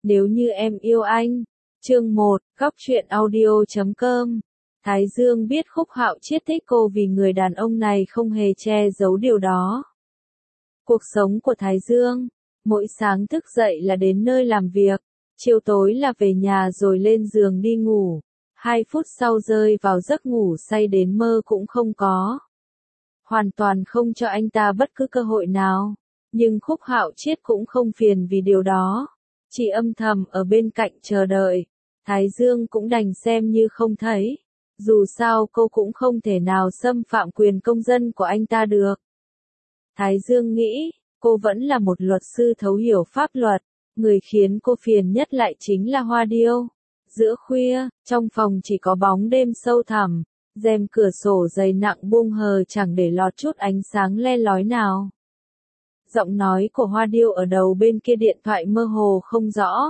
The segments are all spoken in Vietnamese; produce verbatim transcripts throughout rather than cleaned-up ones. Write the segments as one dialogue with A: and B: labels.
A: Nếu như em yêu anh. Chương một, góc truyện audio chấm com. Thái Dương biết Khúc Hạo Chiết thích cô vì người đàn ông này không hề che giấu điều đó. Cuộc sống của Thái Dương, mỗi sáng thức dậy là đến nơi làm việc, chiều tối là về nhà rồi lên giường đi ngủ, hai phút sau rơi vào giấc ngủ say đến mơ cũng không có. Hoàn toàn không cho anh ta bất cứ cơ hội nào, nhưng Khúc Hạo Chiết cũng không phiền vì điều đó, chỉ âm thầm ở bên cạnh chờ đợi. Thái Dương cũng đành xem như không thấy, dù sao cô cũng không thể nào xâm phạm quyền công dân của anh ta được. Thái Dương nghĩ, cô vẫn là một luật sư thấu hiểu pháp luật, người khiến cô phiền nhất lại chính là Hoa Điêu. Giữa khuya, trong phòng chỉ có bóng đêm sâu thẳm, rèm cửa sổ dày nặng buông hờ chẳng để lọt chút ánh sáng le lói nào. Giọng nói của Hoa Điêu ở đầu bên kia điện thoại mơ hồ không rõ.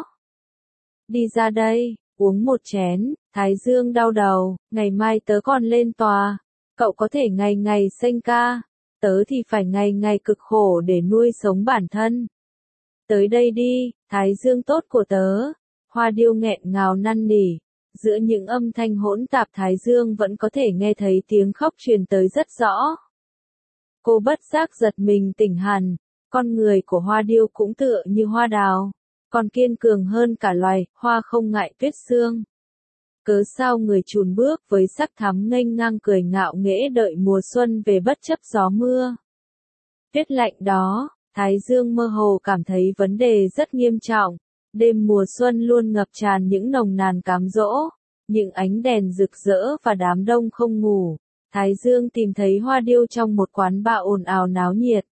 A: Đi ra đây, uống một chén. Thái Dương đau đầu, ngày mai tớ còn lên tòa, cậu có thể ngày ngày xanh ca, tớ thì phải ngày ngày cực khổ để nuôi sống bản thân. Tới đây đi, Thái Dương tốt của tớ. Hoa Điêu nghẹn ngào năn nỉ, giữa những âm thanh hỗn tạp Thái Dương vẫn có thể nghe thấy tiếng khóc truyền tới rất rõ. Cô bất giác giật mình tỉnh hẳn, con người của Hoa Điêu cũng tựa như hoa đào, còn kiên cường hơn cả loài hoa không ngại tuyết sương. Cớ sao người chùn bước với sắc thắm nghênh ngang cười ngạo nghễ đợi mùa xuân về bất chấp gió mưa. Tuyết lạnh đó, Thái Dương mơ hồ cảm thấy vấn đề rất nghiêm trọng. Đêm mùa xuân luôn ngập tràn những nồng nàn cám dỗ, những ánh đèn rực rỡ và đám đông không ngủ. Thái Dương tìm thấy Hoa Điêu trong một quán bar ồn ào náo nhiệt.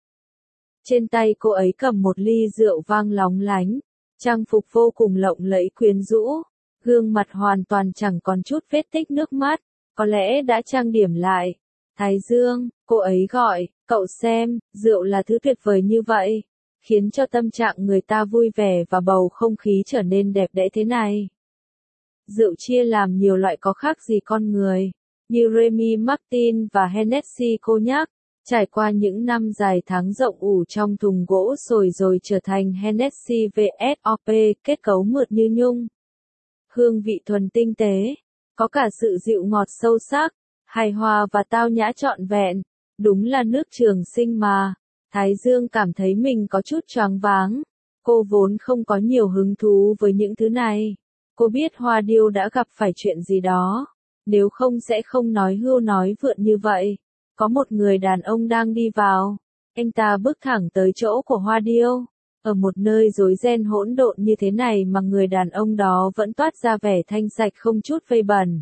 A: Trên tay cô ấy cầm một ly rượu vang lóng lánh, trang phục vô cùng lộng lẫy quyến rũ, gương mặt hoàn toàn chẳng còn chút vết tích nước mắt, có lẽ đã trang điểm lại. Thái Dương, cô ấy gọi, cậu xem, rượu là thứ tuyệt vời như vậy, khiến cho tâm trạng người ta vui vẻ và bầu không khí trở nên đẹp đẽ thế này. Rượu chia làm nhiều loại có khác gì con người, như Remy Martin và Hennessy Cognac, trải qua những năm dài tháng rộng ủ trong thùng gỗ sồi rồi trở thành Hennessy vê ét o pê, kết cấu mượt như nhung. Hương vị thuần tinh tế, có cả sự dịu ngọt sâu sắc, hài hòa và tao nhã trọn vẹn, đúng là nước Trường Sinh mà. Thái Dương cảm thấy mình có chút choáng váng, cô vốn không có nhiều hứng thú với những thứ này. Cô biết Hoa Điêu đã gặp phải chuyện gì đó, nếu không sẽ không nói hưu nói vượn như vậy. Có một người đàn ông đang đi vào, anh ta bước thẳng tới chỗ của Hoa Điêu. Ở một nơi rối ren hỗn độn như thế này mà người đàn ông đó vẫn toát ra vẻ thanh sạch không chút vây bẩn.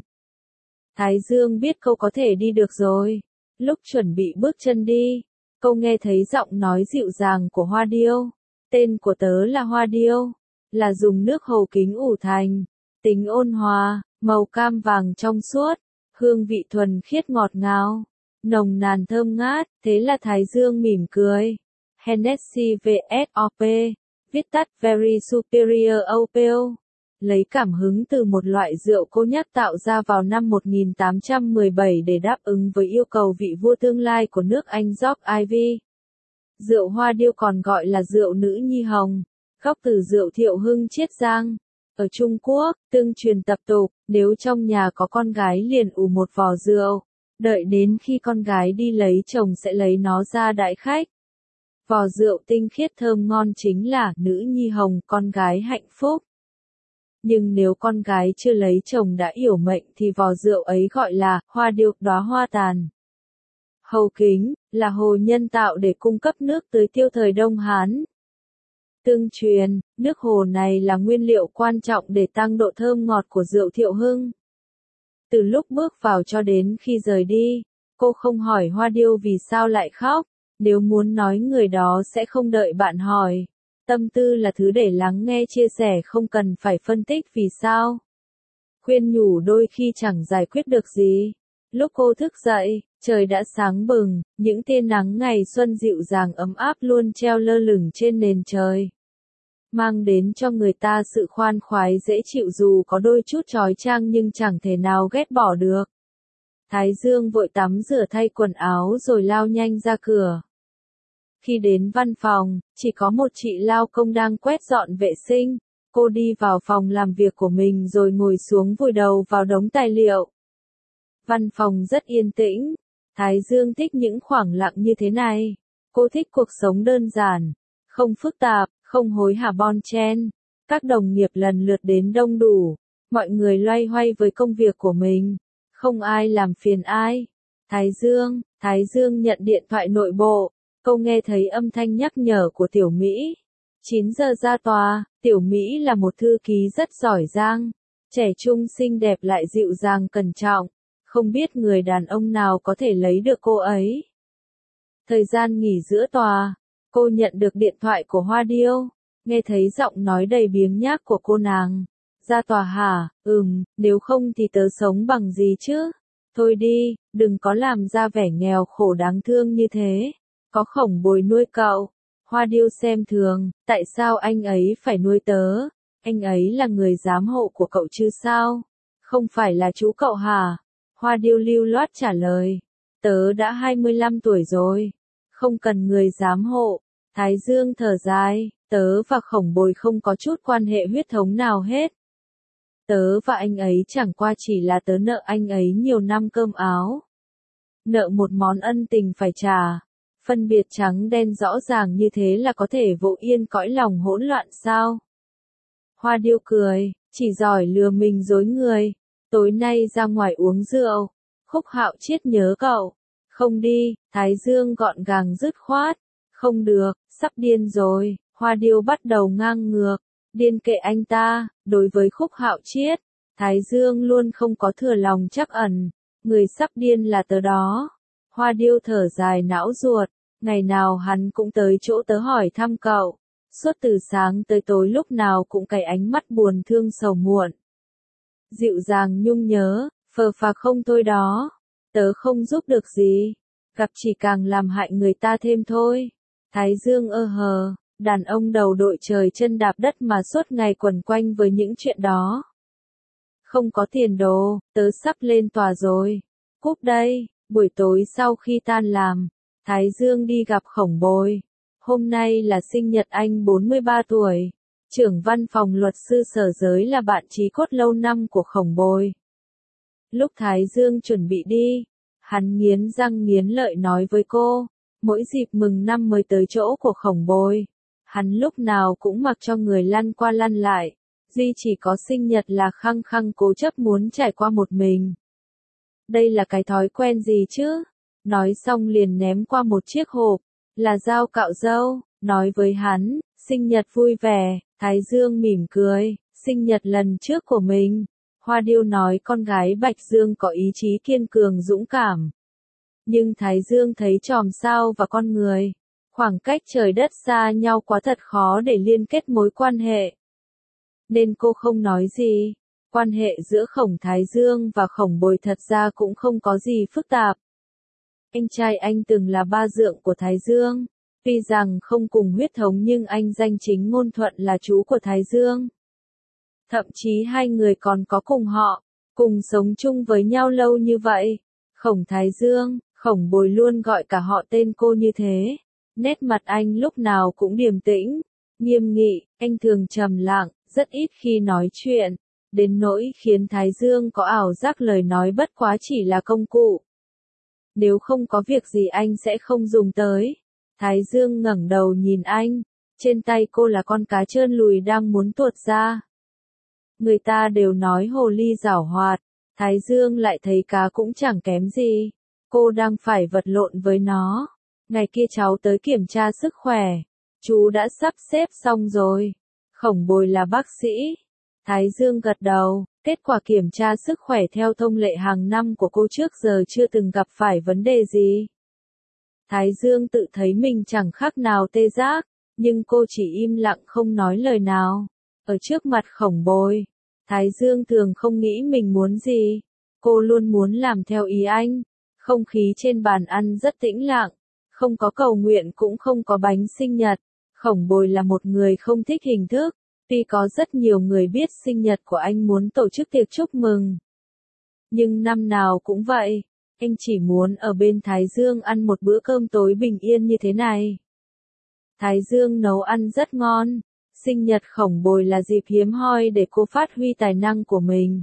A: Thái Dương biết cô có thể đi được rồi. Lúc chuẩn bị bước chân đi, cô nghe thấy giọng nói dịu dàng của Hoa Điêu. Tên của tớ là Hoa Điêu, là dùng nước hồ kính ủ thành, tính ôn hòa, màu cam vàng trong suốt, hương vị thuần khiết ngọt ngào, nồng nàn thơm ngát, thế là Thái Dương mỉm cười. Hennessy vê ét o pê, viết tắt Very Superior Opel, lấy cảm hứng từ một loại rượu cognac tạo ra vào năm một nghìn tám trăm mười bảy để đáp ứng với yêu cầu vị vua tương lai của nước Anh George Ivy. Rượu Hoa Điêu còn gọi là rượu nữ nhi hồng, gốc từ rượu Thiệu Hưng Chiết Giang. Ở Trung Quốc, tương truyền tập tục, nếu trong nhà có con gái liền ủ một vò rượu, đợi đến khi con gái đi lấy chồng sẽ lấy nó ra đãi khách. Vò rượu tinh khiết thơm ngon chính là nữ nhi hồng, con gái hạnh phúc. Nhưng nếu con gái chưa lấy chồng đã yểu mệnh thì vò rượu ấy gọi là Hoa Điêu, đóa hoa tàn. Hầu kính là hồ nhân tạo để cung cấp nước tưới tiêu thời Đông Hán. Tương truyền, nước hồ này là nguyên liệu quan trọng để tăng độ thơm ngọt của rượu Thiệu Hưng. Từ lúc bước vào cho đến khi rời đi, cô không hỏi Hoa Điêu vì sao lại khóc. Nếu muốn nói người đó sẽ không đợi bạn hỏi. Tâm tư là thứ để lắng nghe chia sẻ không cần phải phân tích vì sao. Khuyên nhủ đôi khi chẳng giải quyết được gì. Lúc cô thức dậy, trời đã sáng bừng, những tia nắng ngày xuân dịu dàng ấm áp luôn treo lơ lửng trên nền trời. Mang đến cho người ta sự khoan khoái dễ chịu dù có đôi chút chói chang nhưng chẳng thể nào ghét bỏ được. Thái Dương vội tắm rửa thay quần áo rồi lao nhanh ra cửa. Khi đến văn phòng, chỉ có một chị lao công đang quét dọn vệ sinh. Cô đi vào phòng làm việc của mình rồi ngồi xuống vùi đầu vào đống tài liệu. Văn phòng rất yên tĩnh. Thái Dương thích những khoảng lặng như thế này. Cô thích cuộc sống đơn giản, không phức tạp, không hối hả bon chen. Các đồng nghiệp lần lượt đến đông đủ. Mọi người loay hoay với công việc của mình. Không ai làm phiền ai. Thái Dương, Thái Dương nhận điện thoại nội bộ. Cô nghe thấy âm thanh nhắc nhở của Tiểu Mỹ. chín giờ ra tòa. Tiểu Mỹ là một thư ký rất giỏi giang. Trẻ trung xinh đẹp lại dịu dàng cẩn trọng. Không biết người đàn ông nào có thể lấy được cô ấy. Thời gian nghỉ giữa tòa, cô nhận được điện thoại của Hoa Điêu. Nghe thấy giọng nói đầy biếng nhác của cô nàng. Ra tòa hả? Ừm, nếu không thì tớ sống bằng gì chứ? Thôi đi, đừng có làm ra vẻ nghèo khổ đáng thương như thế. Có Khổng Bồi nuôi cậu. Hoa Điêu xem thường, tại sao anh ấy phải nuôi tớ? Anh ấy là người giám hộ của cậu chứ sao? Không phải là chú cậu hả? Hoa Điêu lưu loát trả lời. Tớ đã hai mươi lăm tuổi rồi. Không cần người giám hộ. Thái Dương thở dài, tớ và Khổng Bồi không có chút quan hệ huyết thống nào hết. Tớ và anh ấy chẳng qua chỉ là tớ nợ anh ấy nhiều năm cơm áo. Nợ một món ân tình phải trả. Phân biệt trắng đen rõ ràng như thế là có thể vỗ yên cõi lòng hỗn loạn sao? Hoa Điêu cười, chỉ giỏi lừa mình dối người. Tối nay ra ngoài uống rượu. Khúc Hạo Triết nhớ cậu. Không đi, Thái Dương gọn gàng dứt khoát. Không được, sắp điên rồi. Hoa Điêu bắt đầu ngang ngược. Điên kệ anh ta. Đối với Khúc Hạo Triết, Thái Dương luôn không có thừa lòng trắc ẩn. Người sắp điên là tớ đó. Hoa Điêu thở dài não ruột. Ngày nào hắn cũng tới chỗ tớ hỏi thăm cậu. Suốt từ sáng tới tối lúc nào cũng cái ánh mắt buồn thương sầu muộn. Dịu dàng nhung nhớ, phờ phạc không thôi đó. Tớ không giúp được gì. Gặp chỉ càng làm hại người ta thêm thôi. Thái Dương ơ hờ, đàn ông đầu đội trời chân đạp đất mà suốt ngày quẩn quanh với những chuyện đó. Không có tiền đồ, tớ sắp lên tòa rồi. Cúp đây, buổi tối sau khi tan làm, Thái Dương đi gặp Khổng Bồi. Hôm nay là sinh nhật anh bốn mươi ba tuổi. Trưởng văn phòng luật sư Sở Giới là bạn chí cốt lâu năm của Khổng Bồi. Lúc Thái Dương chuẩn bị đi, hắn nghiến răng nghiến lợi nói với cô, mỗi dịp mừng năm mới tới chỗ của Khổng Bồi, hắn lúc nào cũng mặc cho người lăn qua lăn lại, duy chỉ có sinh nhật là khăng khăng cố chấp muốn trải qua một mình. Đây là cái thói quen gì chứ? Nói xong liền ném qua một chiếc hộp, là dao cạo râu, nói với hắn, sinh nhật vui vẻ. Thái Dương mỉm cười, sinh nhật lần trước của mình. Hoa Điêu nói con gái Bạch Dương có ý chí kiên cường dũng cảm. Nhưng Thái Dương thấy chòm sao và con người. Khoảng cách trời đất xa nhau quá thật khó để liên kết mối quan hệ. Nên cô không nói gì. Quan hệ giữa Khổng Thái Dương và Khổng Bồi thật ra cũng không có gì phức tạp. Anh trai anh từng là ba dượng của Thái Dương. Tuy rằng không cùng huyết thống nhưng anh danh chính ngôn thuận là chú của Thái Dương. Thậm chí hai người còn có cùng họ, cùng sống chung với nhau lâu như vậy. Khổng Thái Dương, Khổng Bồi luôn gọi cả họ tên cô như thế. Nét mặt anh lúc nào cũng điềm tĩnh, nghiêm nghị, anh thường trầm lặng, rất ít khi nói chuyện. Đến nỗi khiến Thái Dương có ảo giác lời nói bất quá chỉ là công cụ. Nếu không có việc gì anh sẽ không dùng tới. Thái Dương ngẩng đầu nhìn anh, trên tay cô là con cá trơn lùi đang muốn tuột ra. Người ta đều nói hồ ly giảo hoạt, Thái Dương lại thấy cá cũng chẳng kém gì. Cô đang phải vật lộn với nó. Ngày kia cháu tới kiểm tra sức khỏe. Chú đã sắp xếp xong rồi. Khổng Bồi là bác sĩ. Thái Dương gật đầu, kết quả kiểm tra sức khỏe theo thông lệ hàng năm của cô trước giờ chưa từng gặp phải vấn đề gì. Thái Dương tự thấy mình chẳng khác nào tê giác, nhưng cô chỉ im lặng không nói lời nào. Ở trước mặt Khổng Bồi, Thái Dương thường không nghĩ mình muốn gì. Cô luôn muốn làm theo ý anh. Không khí trên bàn ăn rất tĩnh lặng, không có cầu nguyện cũng không có bánh sinh nhật. Khổng Bồi là một người không thích hình thức, tuy có rất nhiều người biết sinh nhật của anh muốn tổ chức tiệc chúc mừng. Nhưng năm nào cũng vậy, anh chỉ muốn ở bên Thái Dương ăn một bữa cơm tối bình yên như thế này. Thái Dương nấu ăn rất ngon, Sinh nhật Khổng Bồi là dịp hiếm hoi để cô phát huy tài năng của mình.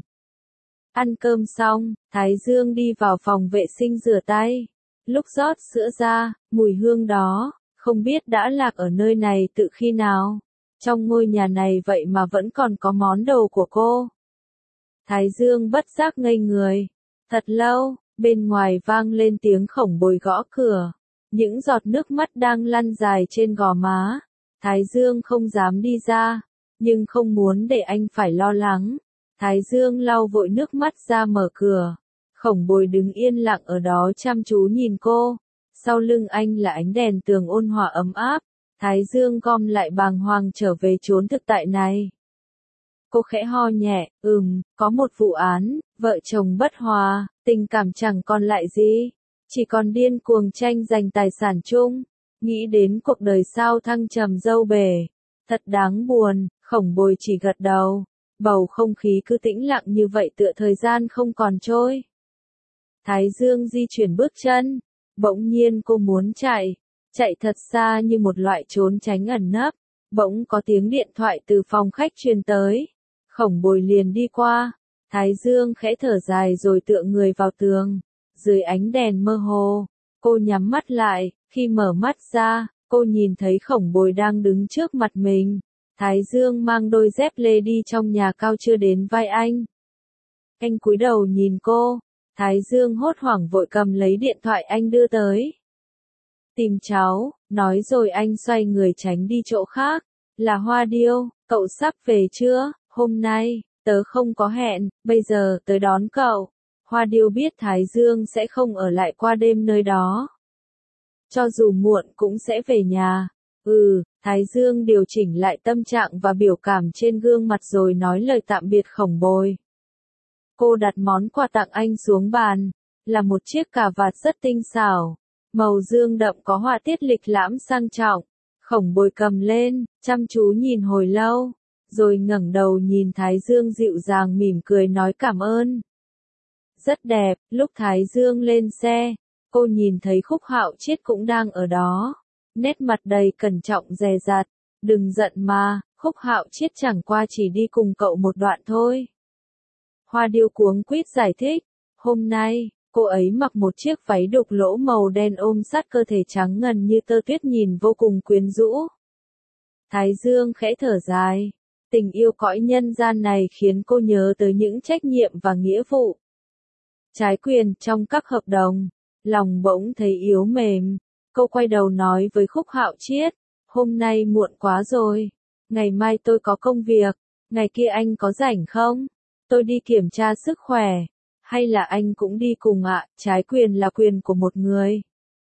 A: Ăn cơm xong, Thái Dương đi vào phòng vệ sinh rửa tay. Lúc rót sữa ra, mùi hương đó, không biết đã lạc ở nơi này từ khi nào. Trong ngôi nhà này vậy mà vẫn còn có món đồ của cô. Thái Dương bất giác ngây người. Thật lâu, bên ngoài vang lên tiếng Khổng Bồi gõ cửa. Những giọt nước mắt đang lăn dài trên gò má. Thái Dương không dám đi ra, nhưng không muốn để anh phải lo lắng. Thái Dương lau vội nước mắt ra mở cửa. Khổng Bồi đứng yên lặng ở đó chăm chú nhìn cô. Sau lưng anh là ánh đèn tường ôn hòa ấm áp. Thái Dương gom lại bàng hoàng trở về chốn thực tại này. Cô khẽ ho nhẹ, ừm, có một vụ án, vợ chồng bất hòa, tình cảm chẳng còn lại gì. Chỉ còn điên cuồng tranh giành tài sản chung. Nghĩ đến cuộc đời sao thăng trầm dâu bể. Thật đáng buồn, Khổng Bồi chỉ gật đầu. Bầu không khí cứ tĩnh lặng như vậy tựa thời gian không còn trôi. Thái Dương di chuyển bước chân. Bỗng nhiên cô muốn chạy. Chạy thật xa như một loại trốn tránh ẩn nấp. Bỗng có tiếng điện thoại từ phòng khách truyền tới. Khổng Bồi liền đi qua. Thái Dương khẽ thở dài rồi tựa người vào tường. Dưới ánh đèn mơ hồ, cô nhắm mắt lại. Khi mở mắt ra, cô nhìn thấy Khổng Bồi đang đứng trước mặt mình. Thái Dương mang đôi dép lê đi trong nhà cao chưa đến vai anh. Anh cúi đầu nhìn cô. Thái Dương hốt hoảng vội cầm lấy điện thoại anh đưa tới. Tìm cháu, nói rồi anh xoay người tránh đi chỗ khác. Là Hoa Điêu, cậu sắp về chưa? Hôm nay, tớ không có hẹn, bây giờ tớ đón cậu. Hoa Điêu biết Thái Dương sẽ không ở lại qua đêm nơi đó. Cho dù muộn cũng sẽ về nhà. Ừ, Thái Dương điều chỉnh lại tâm trạng và biểu cảm trên gương mặt rồi nói lời tạm biệt Khổng Bồi. Cô đặt món quà tặng anh xuống bàn, là một chiếc cà vạt rất tinh xảo, màu dương đậm có họa tiết lịch lãm sang trọng. Khổng Bồi cầm lên, chăm chú nhìn hồi lâu, rồi ngẩng đầu nhìn Thái Dương dịu dàng mỉm cười nói cảm ơn. Rất đẹp, lúc Thái Dương lên xe, cô nhìn thấy Khúc Hạo Chiết cũng đang ở đó. Nét mặt đầy cẩn trọng dè dặt. Đừng giận mà, Khúc Hạo Chiết chẳng qua chỉ đi cùng cậu một đoạn thôi. Hoa Điêu cuống quýt giải thích. Hôm nay, cô ấy mặc một chiếc váy đục lỗ màu đen ôm sát cơ thể trắng ngần như tơ tuyết nhìn vô cùng quyến rũ. Thái Dương khẽ thở dài. Tình yêu cõi nhân gian này khiến cô nhớ tới những trách nhiệm và nghĩa vụ. Trái quyền trong các hợp đồng. Lòng bỗng thấy yếu mềm. Cô quay đầu nói với Khúc Hạo Chiết. Hôm nay muộn quá rồi. Ngày mai tôi có công việc. Ngày kia anh có rảnh không? Tôi đi kiểm tra sức khỏe. Hay là anh cũng đi cùng ạ? Trái quyền là quyền của một người.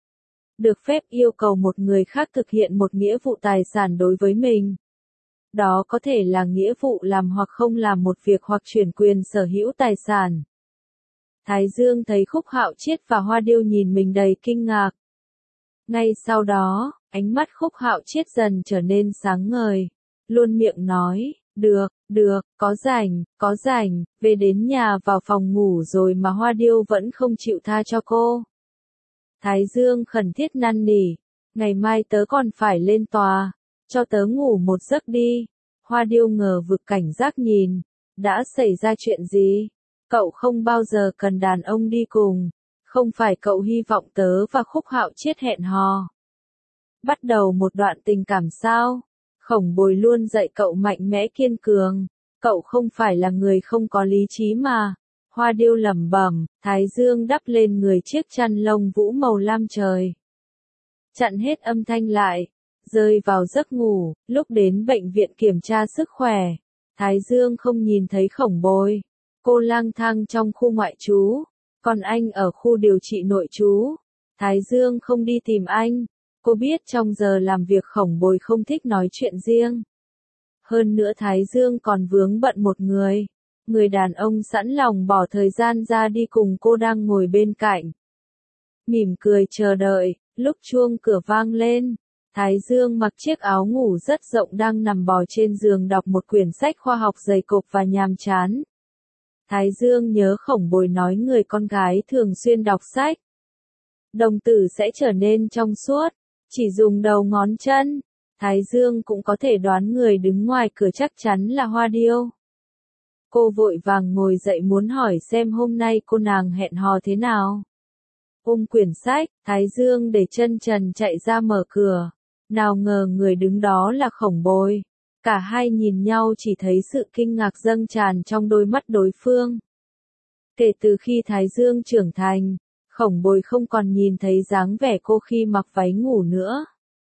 A: Được phép yêu cầu một người khác thực hiện một nghĩa vụ tài sản đối với mình. Đó có thể là nghĩa vụ làm hoặc không làm một việc hoặc chuyển quyền sở hữu tài sản. Thái Dương thấy Khúc Hạo Chiết và Hoa Điêu nhìn mình đầy kinh ngạc. Ngay sau đó, ánh mắt Khúc Hạo Chiết dần trở nên sáng ngời. Luôn miệng nói, được, được, có rảnh, có rảnh, về đến nhà vào phòng ngủ rồi mà Hoa Điêu vẫn không chịu tha cho cô. Thái Dương khẩn thiết năn nỉ, ngày mai tớ còn phải lên tòa, cho tớ ngủ một giấc đi. Hoa Điêu ngờ vực cảnh giác nhìn, đã xảy ra chuyện gì? Cậu không bao giờ cần đàn ông đi cùng, không phải cậu hy vọng tớ và Khúc Hạo Chiết hẹn hò. Bắt đầu một đoạn tình cảm sao? Khổng Bồi luôn dạy cậu mạnh mẽ kiên cường, cậu không phải là người không có lý trí mà. Hoa Điêu lẩm bẩm, Thái Dương đắp lên người chiếc chăn lông vũ màu lam trời. Chặn hết âm thanh lại, rơi vào giấc ngủ. Lúc đến bệnh viện kiểm tra sức khỏe, Thái Dương không nhìn thấy Khổng Bồi. Cô lang thang trong khu ngoại trú, còn anh ở khu điều trị nội trú. Thái Dương không đi tìm anh. Cô biết trong giờ làm việc Khổng Bồi không thích nói chuyện riêng. Hơn nữa Thái Dương còn vướng bận một người. Người đàn ông sẵn lòng bỏ thời gian ra đi cùng cô đang ngồi bên cạnh. Mỉm cười chờ đợi, lúc chuông cửa vang lên. Thái Dương mặc chiếc áo ngủ rất rộng đang nằm bò trên giường đọc một quyển sách khoa học dày cộp và nhàm chán. Thái Dương nhớ Khổng Bồi nói người con gái thường xuyên đọc sách. Đồng tử sẽ trở nên trong suốt, chỉ dùng đầu ngón chân. Thái Dương cũng có thể đoán người đứng ngoài cửa chắc chắn là Hoa Điêu. Cô vội vàng ngồi dậy muốn hỏi xem hôm nay cô nàng hẹn hò thế nào. Ôm quyển sách, Thái Dương để chân trần chạy ra mở cửa. Nào ngờ người đứng đó là Khổng Bồi. Cả hai nhìn nhau chỉ thấy sự kinh ngạc dâng tràn trong đôi mắt đối phương. Kể từ khi Thái Dương trưởng thành, Khổng Bồi không còn nhìn thấy dáng vẻ cô khi mặc váy ngủ nữa.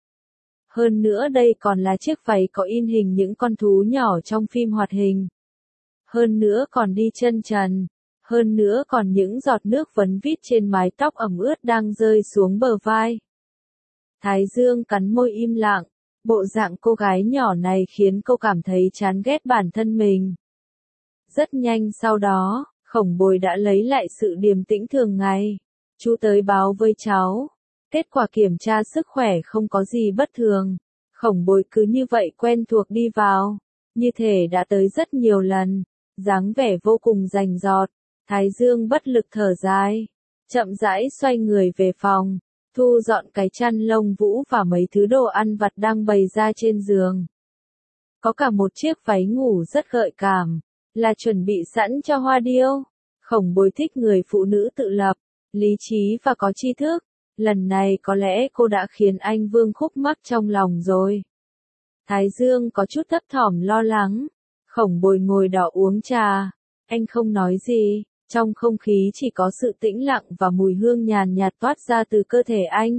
A: Hơn nữa đây còn là chiếc váy có in hình những con thú nhỏ trong phim hoạt hình. Hơn nữa còn đi chân trần. Hơn nữa còn những giọt nước vấn vít trên mái tóc ẩm ướt đang rơi xuống bờ vai. Thái Dương cắn môi im lặng. Bộ dạng cô gái nhỏ này khiến cô cảm thấy chán ghét bản thân mình. Rất nhanh sau đó, Khổng Bồi đã lấy lại sự điềm tĩnh thường ngày. Chú tới báo với cháu. Kết quả kiểm tra sức khỏe không có gì bất thường. Khổng Bồi cứ như vậy quen thuộc đi vào. Như thể đã tới rất nhiều lần. Dáng vẻ vô cùng rành rọt. Thái Dương bất lực thở dài. Chậm rãi xoay người về phòng. Thu dọn cái chăn lông vũ và mấy thứ đồ ăn vặt đang bày ra trên giường. Có cả một chiếc váy ngủ rất gợi cảm. Là chuẩn bị sẵn cho Hoa Điêu. Khổng Bồi thích người phụ nữ tự lập, lý trí và có tri thức. Lần này có lẽ cô đã khiến anh Vương khúc mắc trong lòng rồi. Thái Dương có chút thấp thỏm lo lắng. Khổng Bồi ngồi đó uống trà. Anh không nói gì. Trong không khí chỉ có sự tĩnh lặng và mùi hương nhàn nhạt toát ra từ cơ thể anh.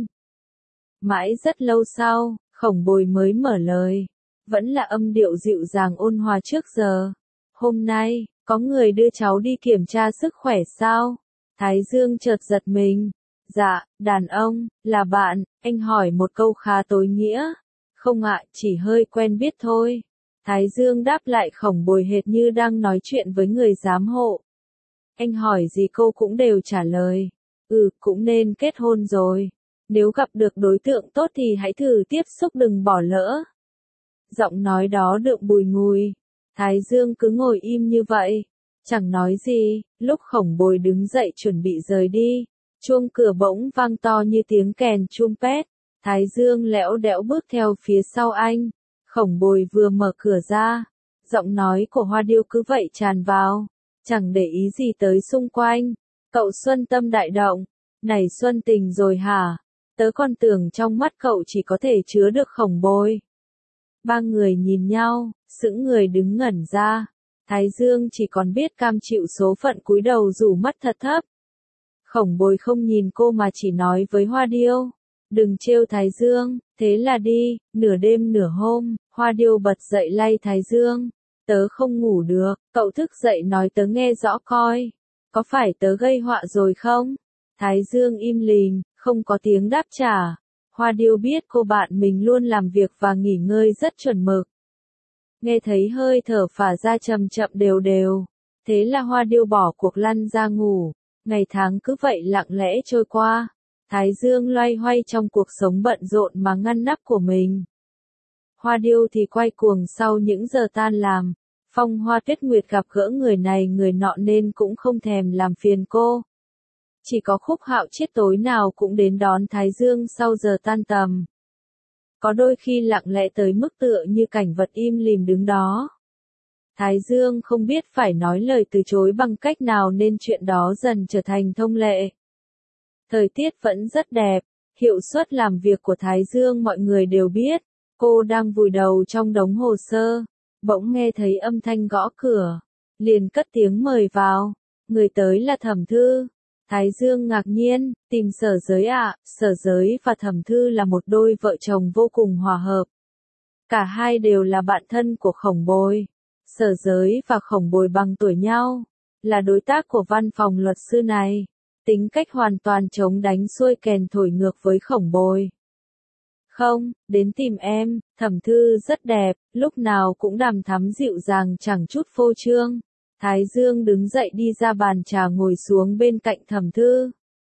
A: Mãi rất lâu sau, Khổng Bồi mới mở lời. Vẫn là âm điệu dịu dàng ôn hòa trước giờ. Hôm nay, có người đưa cháu đi kiểm tra sức khỏe sao? Thái Dương chợt giật mình. Dạ, đàn ông, là bạn, anh hỏi một câu khá tối nghĩa. Không ạ, chỉ hơi quen biết thôi. Thái Dương đáp lại Khổng Bồi hệt như đang nói chuyện với người giám hộ. Anh hỏi gì cô cũng đều trả lời. Ừ, cũng nên kết hôn rồi. Nếu gặp được đối tượng tốt thì hãy thử tiếp xúc đừng bỏ lỡ. Giọng nói đó đượm bùi ngùi. Thái Dương cứ ngồi im như vậy. Chẳng nói gì, lúc Khổng Bồi đứng dậy chuẩn bị rời đi. Chuông cửa bỗng vang to như tiếng kèn trumpet. Thái Dương lẽo đẽo bước theo phía sau anh. Khổng Bồi vừa mở cửa ra. Giọng nói của Hoa Điêu cứ vậy tràn vào. Chẳng để ý gì tới xung quanh. Cậu Xuân tâm đại động. Này Xuân tình rồi hả? Tớ còn tưởng trong mắt cậu chỉ có thể chứa được Khổng Bồi. Ba người nhìn nhau, sững người đứng ngẩn ra. Thái Dương chỉ còn biết cam chịu số phận cúi đầu rủ mắt thật thấp. Khổng Bồi không nhìn cô mà chỉ nói với Hoa Điêu. Đừng trêu Thái Dương, thế là đi. Nửa đêm nửa hôm, Hoa Điêu bật dậy lay Thái Dương. Tớ không ngủ được, cậu thức dậy nói tớ nghe rõ coi. Có phải tớ gây họa rồi không? Thái Dương im lìm, không có tiếng đáp trả. Hoa Điêu biết cô bạn mình luôn làm việc và nghỉ ngơi rất chuẩn mực. Nghe thấy hơi thở phả ra chậm chậm đều đều. Thế là Hoa Điêu bỏ cuộc lăn ra ngủ. Ngày tháng cứ vậy lặng lẽ trôi qua. Thái Dương loay hoay trong cuộc sống bận rộn mà ngăn nắp của mình. Hoa Điêu thì quay cuồng sau những giờ tan làm. Phong Hoa Tuyết Nguyệt gặp gỡ người này người nọ nên cũng không thèm làm phiền cô. Chỉ có Khúc Hạo Chiết tối nào cũng đến đón Thái Dương sau giờ tan tầm. Có đôi khi lặng lẽ tới mức tựa như cảnh vật im lìm đứng đó. Thái Dương không biết phải nói lời từ chối bằng cách nào nên chuyện đó dần trở thành thông lệ. Thời tiết vẫn rất đẹp, hiệu suất làm việc của Thái Dương mọi người đều biết. Cô đang vùi đầu trong đống hồ sơ, bỗng nghe thấy âm thanh gõ cửa, liền cất tiếng mời vào. Người tới là Thẩm Thư. Thái Dương ngạc nhiên, tìm Sở Giới ạ, Sở Giới và Thẩm Thư là một đôi vợ chồng vô cùng hòa hợp. Cả hai đều là bạn thân của Khổng Bồi. Sở Giới và Khổng Bồi bằng tuổi nhau, là đối tác của văn phòng luật sư này. Tính cách hoàn toàn chống đánh xuôi kèn thổi ngược với Khổng Bồi. Không, đến tìm em, Thẩm Thư rất đẹp, lúc nào cũng đằm thắm dịu dàng chẳng chút phô trương. Thái Dương đứng dậy đi ra bàn trà ngồi xuống bên cạnh Thẩm Thư.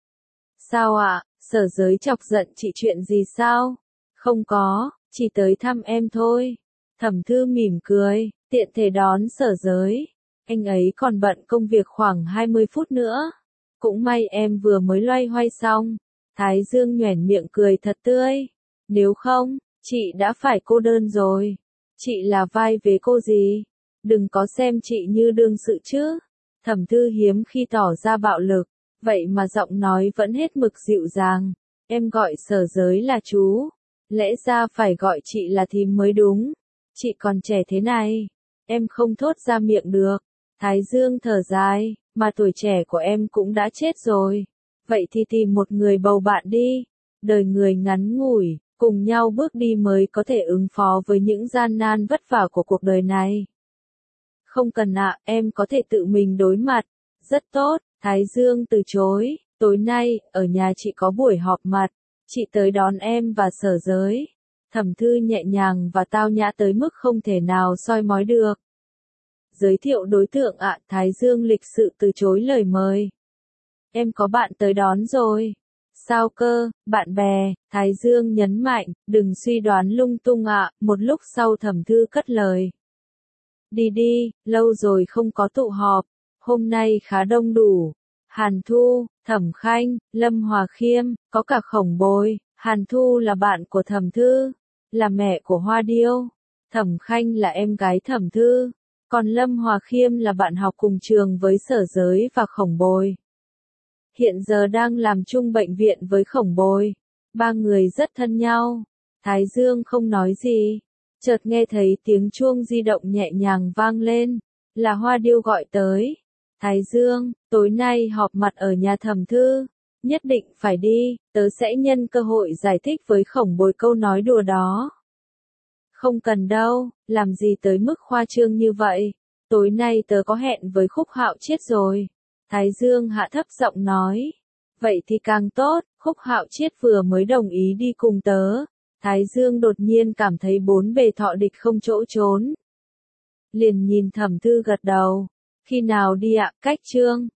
A: Sao ạ, Sở Giới chọc giận chị chuyện gì sao? Không có, chỉ tới thăm em thôi. Thẩm Thư mỉm cười, tiện thể đón Sở Giới. Anh ấy còn bận công việc khoảng hai mươi phút nữa. Cũng may em vừa mới loay hoay xong. Thái Dương nhoẻn miệng cười thật tươi. Nếu không, Chị đã phải cô đơn rồi. Chị là vai vế cô gì? Đừng có xem chị như đương sự chứ. Thẩm Thư hiếm khi tỏ ra bạo lực, vậy mà giọng nói vẫn hết mực dịu dàng. Em gọi Sở Giới là chú, lẽ ra phải gọi chị là thím mới đúng. Chị còn trẻ thế này, em không thốt ra miệng được. Thái Dương thở dài, mà tuổi trẻ của em cũng đã chết rồi. Vậy thì tìm một người bầu bạn đi. Đời người ngắn ngủi, cùng nhau bước đi mới có thể ứng phó với những gian nan vất vả của cuộc đời này. Không cần ạ, em có thể tự mình đối mặt. Rất tốt, Thái Dương từ chối. Tối nay, ở nhà chị có buổi họp mặt. Chị tới đón em và Sở Giới. Thẩm Thư nhẹ nhàng và tao nhã tới mức không thể nào soi mói được. Giới thiệu đối tượng ạ, Thái Dương lịch sự từ chối lời mời. Em có bạn tới đón rồi. Sao cơ, bạn bè, Thái Dương nhấn mạnh, đừng suy đoán lung tung ạ, một lúc sau Thẩm Thư cất lời. Đi đi, lâu rồi không có tụ họp, hôm nay khá đông đủ. Hàn Thu, Thẩm Khanh, Lâm Hòa Khiêm, có cả Khổng Bồi. Hàn Thu là bạn của Thẩm Thư, là mẹ của Hoa Điêu. Thẩm Khanh là em gái Thẩm Thư, còn Lâm Hòa Khiêm là bạn học cùng trường với Sở Giới và Khổng Bồi. Hiện giờ đang làm chung bệnh viện với Khổng Bồi. Ba người rất thân nhau. Thái Dương không nói gì. Chợt nghe thấy tiếng chuông di động nhẹ nhàng vang lên. Là Hoa Điêu gọi tới. Thái Dương, tối nay họp mặt ở nhà Thẩm Thư. Nhất định phải đi, tớ sẽ nhân cơ hội giải thích với Khổng Bồi câu nói đùa đó. Không cần đâu, làm gì tới mức khoa trương như vậy. Tối nay tớ có hẹn với Khúc Hạo Chiết rồi. Thái Dương hạ thấp giọng nói. Vậy thì càng tốt, Khúc Hạo Chiết vừa mới đồng ý đi cùng tớ. Thái Dương đột nhiên cảm thấy bốn bề thọ địch không chỗ trốn. Liền nhìn Thẩm Thư gật đầu. Khi nào đi ạ, cách chương.